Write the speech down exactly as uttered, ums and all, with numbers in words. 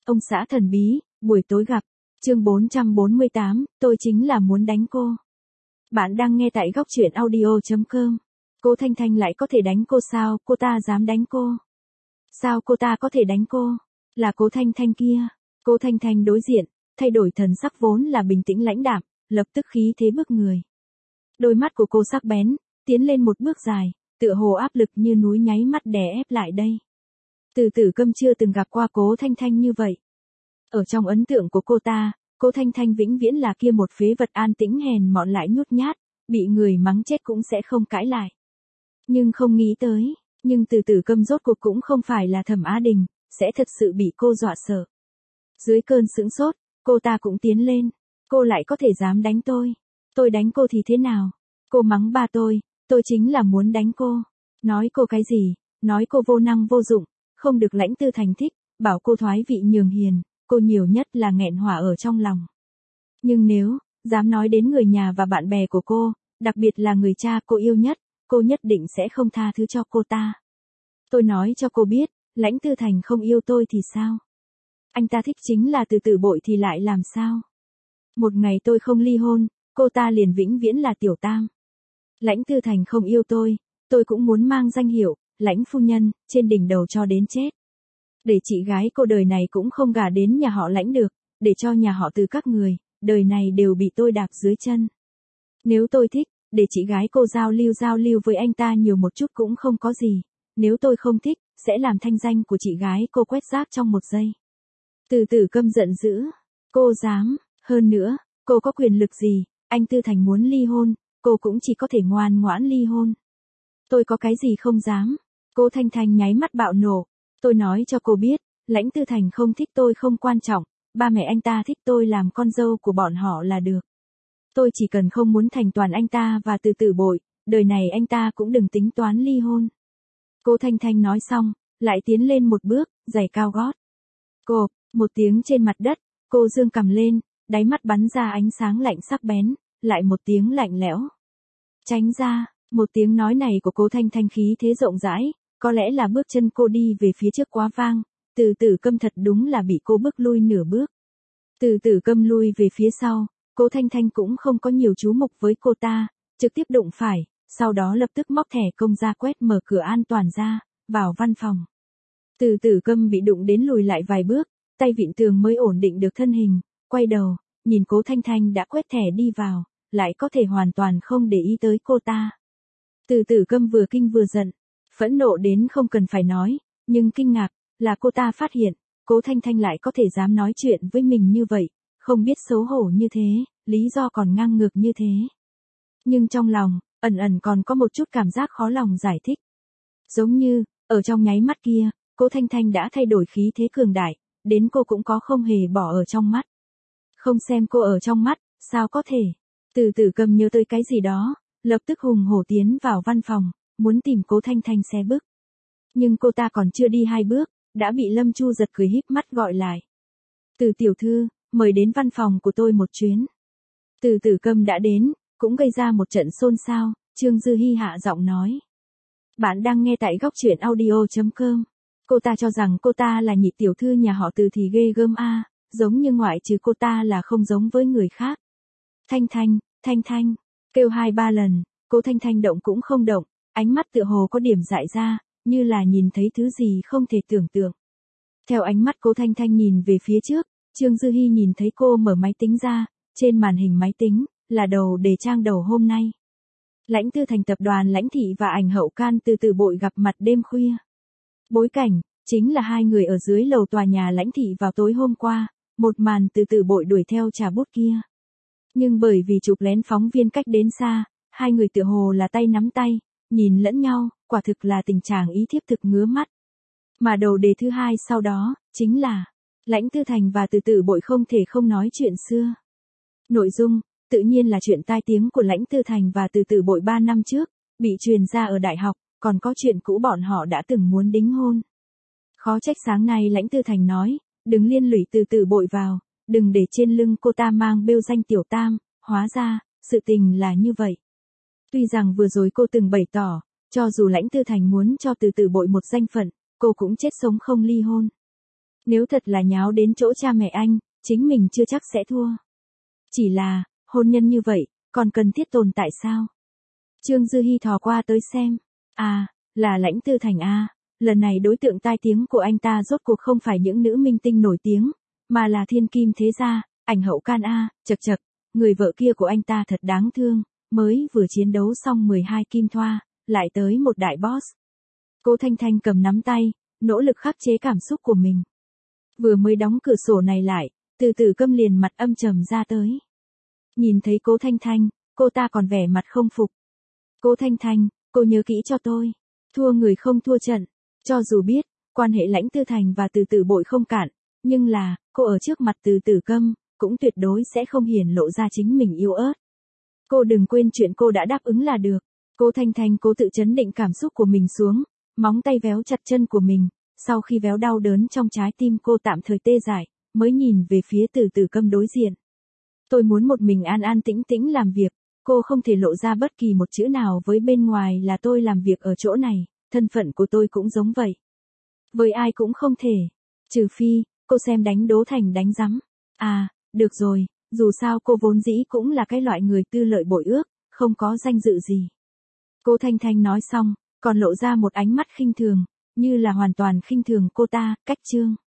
Ông xã thần bí, buổi tối gặp. Chương bốn trăm bốn mươi tám, tôi chính là muốn đánh cô. Bạn đang nghe tại góc truyện audio chấm com. Cô Thanh Thanh lại có thể đánh cô sao, cô ta dám đánh cô. Sao cô ta có thể đánh cô? Là cô Thanh Thanh kia. Cô Thanh Thanh đối diện, thay đổi thần sắc vốn là bình tĩnh lãnh đạm, lập tức khí thế bức người. Đôi mắt của cô sắc bén, tiến lên một bước dài, tựa hồ áp lực như núi nháy mắt đè ép lại đây. Từ Tử Câm chưa từng gặp qua cô Thanh Thanh như vậy. Ở trong ấn tượng của cô ta, cô Thanh Thanh vĩnh viễn là kia một phế vật an tĩnh hèn mọn lại nhút nhát, bị người mắng chết cũng sẽ không cãi lại. Nhưng không nghĩ tới, nhưng Từ Tử Câm rốt cuộc cũng không phải là Thẩm Á Đình, sẽ thật sự bị cô dọa sợ. Dưới cơn sững sốt, cô ta cũng tiến lên, cô lại có thể dám đánh tôi. Tôi đánh cô thì thế nào? Cô mắng ba tôi, tôi chính là muốn đánh cô. Nói cô cái gì? Nói cô vô năng vô dụng, không được Lãnh Tư Thành thích, bảo cô thoái vị nhường hiền, cô nhiều nhất là nghẹn hỏa ở trong lòng. Nhưng nếu, dám nói đến người nhà và bạn bè của cô, đặc biệt là người cha cô yêu nhất, cô nhất định sẽ không tha thứ cho cô ta. Tôi nói cho cô biết, Lãnh Tư Thành không yêu tôi thì sao? Anh ta thích chính là Từ Tử Bội thì lại làm sao? Một ngày tôi không ly hôn, cô ta liền vĩnh viễn là tiểu tam. Lãnh Tư Thành không yêu tôi, tôi cũng muốn mang danh hiệu, Lãnh phu nhân, trên đỉnh đầu cho đến chết. Để chị gái cô đời này cũng không gả đến nhà họ Lãnh được, để cho nhà họ Từ các người, đời này đều bị tôi đạp dưới chân. Nếu tôi thích, để chị gái cô giao lưu giao lưu với anh ta nhiều một chút cũng không có gì. Nếu tôi không thích, sẽ làm thanh danh của chị gái cô quét rác trong một giây. Từ Tử Câm giận dữ. Cô dám, hơn nữa, cô có quyền lực gì? Anh Tư Thành muốn ly hôn, cô cũng chỉ có thể ngoan ngoãn ly hôn. Tôi có cái gì không dám? Cô Thanh Thanh nháy mắt bạo nổ. Tôi nói cho cô biết, Lãnh Tư Thành không thích tôi không quan trọng, ba mẹ anh ta thích tôi làm con dâu của bọn họ là được. Tôi chỉ cần không muốn thành toàn anh ta và Từ Tử Bội, đời này anh ta cũng đừng tính toán ly hôn. Cô Thanh Thanh nói xong, lại tiến lên một bước, giày cao gót. Cô, một tiếng trên mặt đất, cô dương cầm lên, đáy mắt bắn ra ánh sáng lạnh sắc bén, lại một tiếng lạnh lẽo. Tránh ra, một tiếng nói này của cô Thanh Thanh khí thế rộng rãi, có lẽ là bước chân cô đi về phía trước quá vang, Từ Tử Câm thật đúng là bị cô bước lui nửa bước. Từ Tử Câm lui về phía sau, cô Thanh Thanh cũng không có nhiều chú mục với cô ta, trực tiếp đụng phải, sau đó lập tức móc thẻ công ra quét mở cửa an toàn ra, vào văn phòng. Từ Tử Câm bị đụng đến lùi lại vài bước, tay vịn tường mới ổn định được thân hình, quay đầu, nhìn cố Thanh Thanh đã quét thẻ đi vào, lại có thể hoàn toàn không để ý tới cô ta. Từ Tử Câm vừa kinh vừa giận, phẫn nộ đến không cần phải nói, nhưng kinh ngạc, là cô ta phát hiện, cố Thanh Thanh lại có thể dám nói chuyện với mình như vậy, không biết xấu hổ như thế, lý do còn ngang ngược như thế. Nhưng trong lòng, ẩn ẩn còn có một chút cảm giác khó lòng giải thích. Giống như, ở trong nháy mắt kia, cố Thanh Thanh đã thay đổi khí thế cường đại, đến cô cũng có không hề bỏ ở trong mắt. Không xem cô ở trong mắt, sao có thể? Từ Tử Câm nhớ tới cái gì đó, lập tức hùng hổ tiến vào văn phòng, muốn tìm cố Thanh Thanh xé bước. Nhưng cô ta còn chưa đi hai bước, đã bị Lâm Chu giật cười híp mắt gọi lại. Từ tiểu thư, mời đến văn phòng của tôi một chuyến. Từ Tử Câm đã đến, cũng gây ra một trận xôn xao, Trương Dư Hi hạ giọng nói. Bạn đang nghe tại góc truyện audio chấm com. Cô ta cho rằng cô ta là nhị tiểu thư nhà họ Từ thì ghê gớm a, giống như ngoại trừ cô ta là không giống với người khác. Thanh Thanh, Thanh Thanh, kêu hai ba lần, cô Thanh Thanh động cũng không động, ánh mắt tựa hồ có điểm dại ra, như là nhìn thấy thứ gì không thể tưởng tượng. Theo ánh mắt cô Thanh Thanh nhìn về phía trước, Trương Dư Hi nhìn thấy cô mở máy tính ra, trên màn hình máy tính, là đầu đề trang đầu hôm nay. Lãnh Tư Thành tập đoàn Lãnh Thị và ảnh hậu can Từ Tử Bội gặp mặt đêm khuya. Bối cảnh, chính là hai người ở dưới lầu tòa nhà Lãnh Thị vào tối hôm qua, một màn Từ Tử Bội đuổi theo trà bút kia. Nhưng bởi vì chụp lén phóng viên cách đến xa, hai người tựa hồ là tay nắm tay, nhìn lẫn nhau, quả thực là tình trạng ý thiếp thực ngứa mắt. Mà đầu đề thứ hai sau đó, chính là, Lãnh Tư Thành và Từ Tử Bội không thể không nói chuyện xưa. Nội dung, tự nhiên là chuyện tai tiếng của Lãnh Tư Thành và Từ Tử Bội ba năm trước, bị truyền ra ở đại học, còn có chuyện cũ bọn họ đã từng muốn đính hôn. Khó trách sáng nay Lãnh Tư Thành nói, đừng liên lụy Từ Tử Bội vào, đừng để trên lưng cô ta mang bêu danh tiểu tam, hóa ra, sự tình là như vậy. Tuy rằng vừa rồi cô từng bày tỏ, cho dù Lãnh Tư Thành muốn cho Từ Tử Bội một danh phận, cô cũng chết sống không ly hôn. Nếu thật là nháo đến chỗ cha mẹ anh, chính mình chưa chắc sẽ thua. Chỉ là, hôn nhân như vậy, còn cần thiết tồn tại sao? Trương Dư Hi thò qua tới xem. À, là Lãnh Tư Thành a. Lần này đối tượng tai tiếng của anh ta rốt cuộc không phải những nữ minh tinh nổi tiếng, mà là thiên kim thế gia, ảnh hậu can a, chậc chậc, người vợ kia của anh ta thật đáng thương, mới vừa chiến đấu xong mười hai kim thoa, lại tới một đại boss. Cố Thanh Thanh cầm nắm tay, nỗ lực khắc chế cảm xúc của mình. Vừa mới đóng cửa sổ này lại, Từ Tử Câm liền mặt âm trầm ra tới. Nhìn thấy Cố Thanh Thanh, cô ta còn vẻ mặt không phục. Cố Thanh Thanh, cô nhớ kỹ cho tôi, thua người không thua trận. Cho dù biết, quan hệ Lãnh Tư Thành và Từ Tử Bội không cạn, nhưng là, cô ở trước mặt Từ Tử Câm, cũng tuyệt đối sẽ không hiển lộ ra chính mình yếu ớt. Cô đừng quên chuyện cô đã đáp ứng là được. Cố Thanh Thanh cố tự chấn định cảm xúc của mình xuống, móng tay véo chặt chân của mình, sau khi véo đau đớn trong trái tim cô tạm thời tê dại, mới nhìn về phía Từ Tử Câm đối diện. Tôi muốn một mình an an tĩnh tĩnh làm việc, cô không thể lộ ra bất kỳ một chữ nào với bên ngoài là tôi làm việc ở chỗ này, thân phận của tôi cũng giống vậy. Với ai cũng không thể, trừ phi, cô xem đánh Đỗ Thành đánh rắm. À, được rồi, dù sao cô vốn dĩ cũng là cái loại người tư lợi bội ước, không có danh dự gì. Cố Thanh Thanh nói xong, còn lộ ra một ánh mắt khinh thường, như là hoàn toàn khinh thường cô ta, cách Trương